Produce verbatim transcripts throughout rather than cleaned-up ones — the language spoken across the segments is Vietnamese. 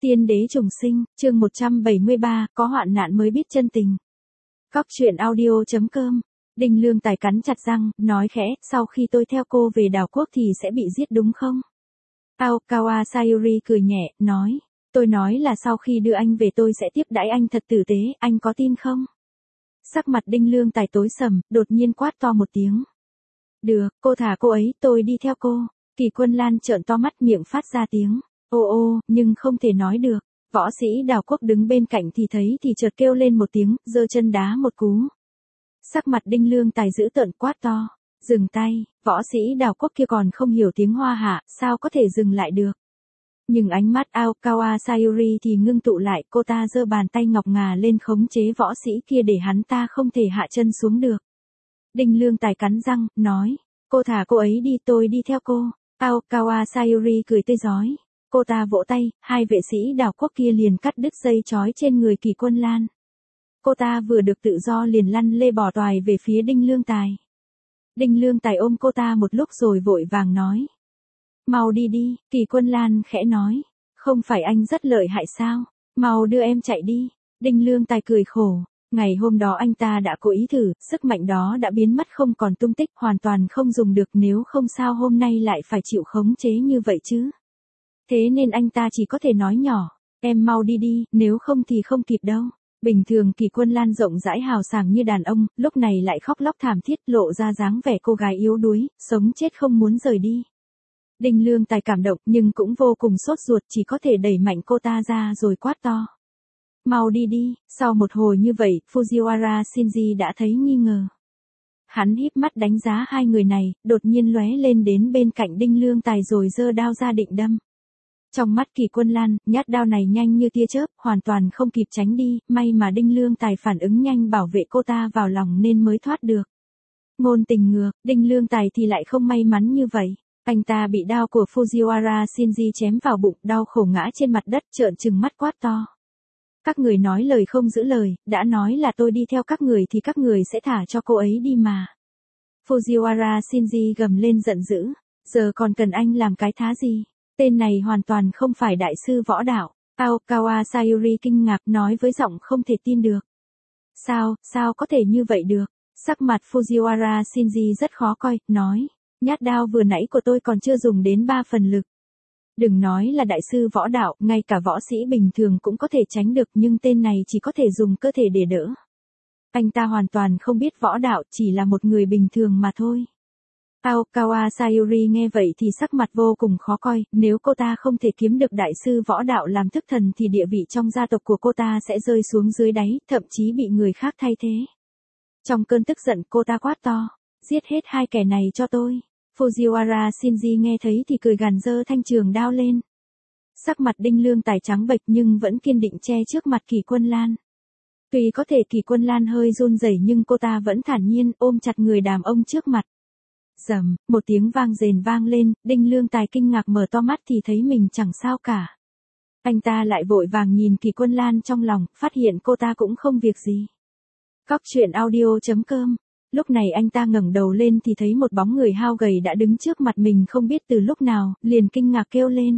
Tiên đế trùng sinh, chương một trăm bảy mươi ba, có hoạn nạn mới biết chân tình. Cóc truyện audio.com. Đinh Lương Tài cắn chặt răng, nói khẽ, sau khi tôi theo cô về đảo quốc thì sẽ bị giết đúng không? Aokawa Sayuri cười nhẹ, nói, tôi nói là sau khi đưa anh về tôi sẽ tiếp đãi anh thật tử tế, anh có tin không? Sắc mặt Đinh Lương Tài tối sầm, đột nhiên quát to một tiếng. Được, cô thả cô ấy, tôi đi theo cô. Kỳ Quân Lan trợn to mắt, miệng phát ra tiếng ô ô, nhưng không thể nói được. Võ sĩ Đào Quốc đứng bên cạnh thì thấy thì chợt kêu lên một tiếng, giơ chân đá một cú. Sắc mặt Đinh Lương Tài dữ tợn quát to, dừng tay. Võ sĩ Đào Quốc kia còn không hiểu tiếng Hoa hạ, sao có thể dừng lại được. Nhưng ánh mắt Aokawa Sayuri thì ngưng tụ lại, cô ta giơ bàn tay ngọc ngà lên khống chế võ sĩ kia để hắn ta không thể hạ chân xuống được. Đinh Lương Tài cắn răng, nói, cô thả cô ấy đi, tôi đi theo cô. Aokawa Sayuri cười tươi rói. Cô ta vỗ tay, hai vệ sĩ Đào Quốc kia liền cắt đứt dây trói trên người Kỳ Quân Lan. Cô ta vừa được tự do liền lăn lê bò toài về phía Đinh Lương Tài. Đinh Lương Tài ôm cô ta một lúc rồi vội vàng nói. Mau đi đi, Kỳ Quân Lan khẽ nói. Không phải anh rất lợi hại sao? Mau đưa em chạy đi. Đinh Lương Tài cười khổ. Ngày hôm đó anh ta đã cố ý thử, sức mạnh đó đã biến mất không còn tung tích, hoàn toàn không dùng được, nếu không sao hôm nay lại phải chịu khống chế như vậy chứ. Thế nên anh ta chỉ có thể nói nhỏ, em mau đi đi, nếu không thì không kịp đâu. Bình thường Kỳ Quân Lan rộng rãi hào sảng như đàn ông, lúc này lại khóc lóc thảm thiết, lộ ra dáng vẻ cô gái yếu đuối, sống chết không muốn rời đi. Đinh Lương Tài cảm động nhưng cũng vô cùng sốt ruột, chỉ có thể đẩy mạnh cô ta ra rồi quát to. Mau đi đi. Sau một hồi như vậy, Fujiwara Shinji đã thấy nghi ngờ. Hắn híp mắt đánh giá hai người này, đột nhiên lóe lên đến bên cạnh Đinh Lương Tài rồi giơ đao ra định đâm. Trong mắt Kỳ Quân Lan, nhát đao này nhanh như tia chớp, hoàn toàn không kịp tránh đi, may mà Đinh Lương Tài phản ứng nhanh bảo vệ cô ta vào lòng nên mới thoát được. Ngôn tình ngược, Đinh Lương Tài thì lại không may mắn như vậy. Anh ta bị đao của Fujiwara Shinji chém vào bụng, đau khổ ngã trên mặt đất, trợn trừng mắt quát to. Các người nói lời không giữ lời, đã nói là tôi đi theo các người thì các người sẽ thả cho cô ấy đi mà. Fujiwara Shinji gầm lên giận dữ, giờ còn cần anh làm cái thá gì? Tên này hoàn toàn không phải đại sư võ đạo. Aokawa Sayuri kinh ngạc nói với giọng không thể tin được. Sao, sao có thể như vậy được? Sắc mặt Fujiwara Shinji rất khó coi, nói, nhát đao vừa nãy của tôi còn chưa dùng đến ba phần lực. Đừng nói là đại sư võ đạo, ngay cả võ sĩ bình thường cũng có thể tránh được, nhưng tên này chỉ có thể dùng cơ thể để đỡ. Anh ta hoàn toàn không biết võ đạo, chỉ là một người bình thường mà thôi. Aokawa Sayuri nghe vậy thì sắc mặt vô cùng khó coi, nếu cô ta không thể kiếm được đại sư võ đạo làm thức thần thì địa vị trong gia tộc của cô ta sẽ rơi xuống dưới đáy, thậm chí bị người khác thay thế. Trong cơn tức giận cô ta quát to, giết hết hai kẻ này cho tôi. Fujiwara Shinji nghe thấy thì cười gằn giơ thanh trường đao lên. Sắc mặt Đinh Lương Tài trắng bệch nhưng vẫn kiên định che trước mặt Kỳ Quân Lan. Tuy có thể Kỳ Quân Lan hơi run rẩy nhưng cô ta vẫn thản nhiên ôm chặt người đàn ông trước mặt. Rầm, một tiếng vang rền vang lên, Đinh Lương Tài kinh ngạc mở to mắt thì thấy mình chẳng sao cả. Anh ta lại vội vàng nhìn Kỳ Quân Lan trong lòng, phát hiện cô ta cũng không việc gì. Cóc truyện audio.com. Lúc này anh ta ngẩng đầu lên thì thấy một bóng người hao gầy đã đứng trước mặt mình không biết từ lúc nào, liền kinh ngạc kêu lên.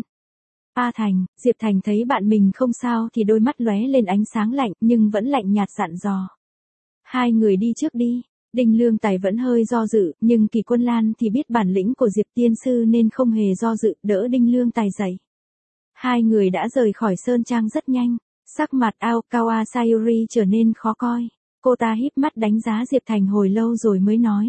A Thành. Diệp Thành thấy bạn mình không sao thì đôi mắt lóe lên ánh sáng lạnh nhưng vẫn lạnh nhạt dặn dò. Hai người đi trước đi. Đinh Lương Tài vẫn hơi do dự, nhưng Kỳ Quân Lan thì biết bản lĩnh của Diệp Tiên Sư nên không hề do dự, đỡ Đinh Lương Tài dậy. Hai người đã rời khỏi Sơn Trang rất nhanh, sắc mặt Aokawa Sayuri trở nên khó coi. Cô ta híp mắt đánh giá Diệp Thành hồi lâu rồi mới nói.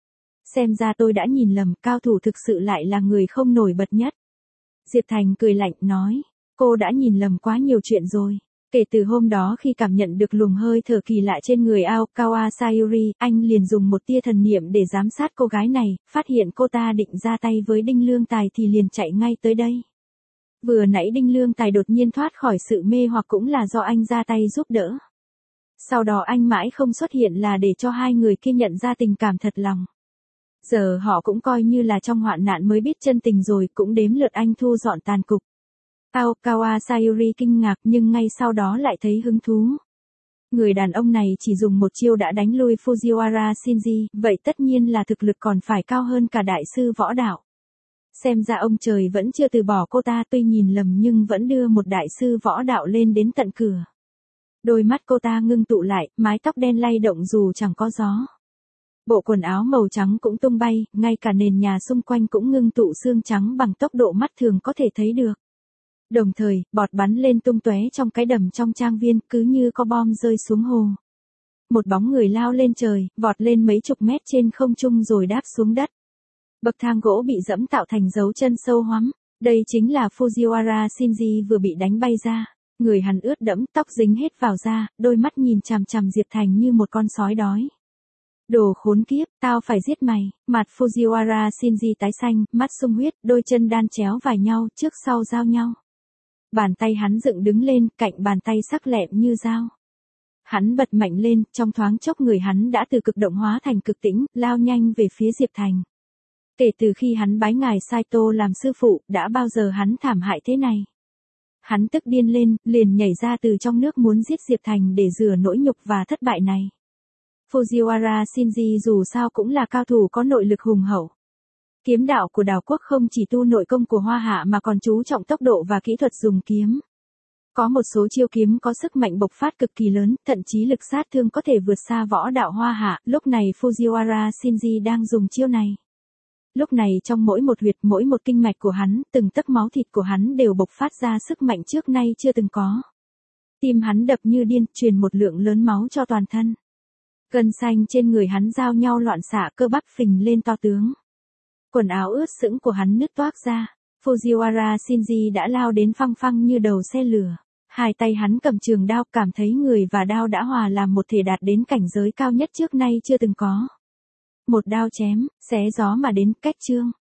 Xem ra tôi đã nhìn lầm, cao thủ thực sự lại là người không nổi bật nhất. Diệp Thành cười lạnh nói, cô đã nhìn lầm quá nhiều chuyện rồi. Kể từ hôm đó khi cảm nhận được luồng hơi thở kỳ lạ trên người Aokawa Sayuri, anh liền dùng một tia thần niệm để giám sát cô gái này, phát hiện cô ta định ra tay với Đinh Lương Tài thì liền chạy ngay tới đây. Vừa nãy Đinh Lương Tài đột nhiên thoát khỏi sự mê hoặc cũng là do anh ra tay giúp đỡ. Sau đó anh mãi không xuất hiện là để cho hai người kia nhận ra tình cảm thật lòng. Giờ họ cũng coi như là trong hoạn nạn mới biết chân tình rồi, cũng đếm lượt anh thu dọn tàn cục. Aokawa Sayuri kinh ngạc nhưng ngay sau đó lại thấy hứng thú. Người đàn ông này chỉ dùng một chiêu đã đánh lui Fujiwara Shinji, vậy tất nhiên là thực lực còn phải cao hơn cả đại sư võ đạo. Xem ra ông trời vẫn chưa từ bỏ cô ta, tuy nhìn lầm nhưng vẫn đưa một đại sư võ đạo lên đến tận cửa. Đôi mắt cô ta ngưng tụ lại, mái tóc đen lay động dù chẳng có gió. Bộ quần áo màu trắng cũng tung bay, ngay cả nền nhà xung quanh cũng ngưng tụ xương trắng bằng tốc độ mắt thường có thể thấy được. Đồng thời, bọt bắn lên tung tóe trong cái đầm trong trang viên, cứ như có bom rơi xuống hồ. Một bóng người lao lên trời, vọt lên mấy chục mét trên không trung rồi đáp xuống đất. Bậc thang gỗ bị dẫm tạo thành dấu chân sâu hoắm. Đây chính là Fujiwara Shinji vừa bị đánh bay ra. Người hắn ướt đẫm, tóc dính hết vào da, đôi mắt nhìn chằm chằm Diệp Thành như một con sói đói. Đồ khốn kiếp, tao phải giết mày. Mặt Fujiwara Shinji tái xanh, mắt sung huyết, đôi chân đan chéo vào nhau, trước sau giao nhau. Bàn tay hắn dựng đứng lên, cạnh bàn tay sắc lẹm như dao. Hắn bật mạnh lên, trong thoáng chốc người hắn đã từ cực động hóa thành cực tĩnh, lao nhanh về phía Diệp Thành. Kể từ khi hắn bái ngài Saito làm sư phụ, đã bao giờ hắn thảm hại thế này. Hắn tức điên lên, liền nhảy ra từ trong nước muốn giết Diệp Thành để rửa nỗi nhục và thất bại này. Fujiwara Shinji dù sao cũng là cao thủ có nội lực hùng hậu. Kiếm đạo của đảo quốc không chỉ tu nội công của Hoa Hạ mà còn chú trọng tốc độ và kỹ thuật dùng kiếm. Có một số chiêu kiếm có sức mạnh bộc phát cực kỳ lớn, thậm chí lực sát thương có thể vượt xa võ đạo Hoa Hạ, lúc này Fujiwara Shinji đang dùng chiêu này. Lúc này trong mỗi một huyệt, mỗi một kinh mạch của hắn, từng tấc máu thịt của hắn đều bộc phát ra sức mạnh trước nay chưa từng có. Tim hắn đập như điên, truyền một lượng lớn máu cho toàn thân. Gân xanh trên người hắn giao nhau loạn xạ, cơ bắp phình lên to tướng. Quần áo ướt sũng của hắn nứt toác ra. Fujiwara Shinji đã lao đến phăng phăng như đầu xe lửa. Hai tay hắn cầm trường đao, cảm thấy người và đao đã hòa làm một thể, đạt đến cảnh giới cao nhất trước nay chưa từng có. Một đao chém, xé gió mà đến, cách chương.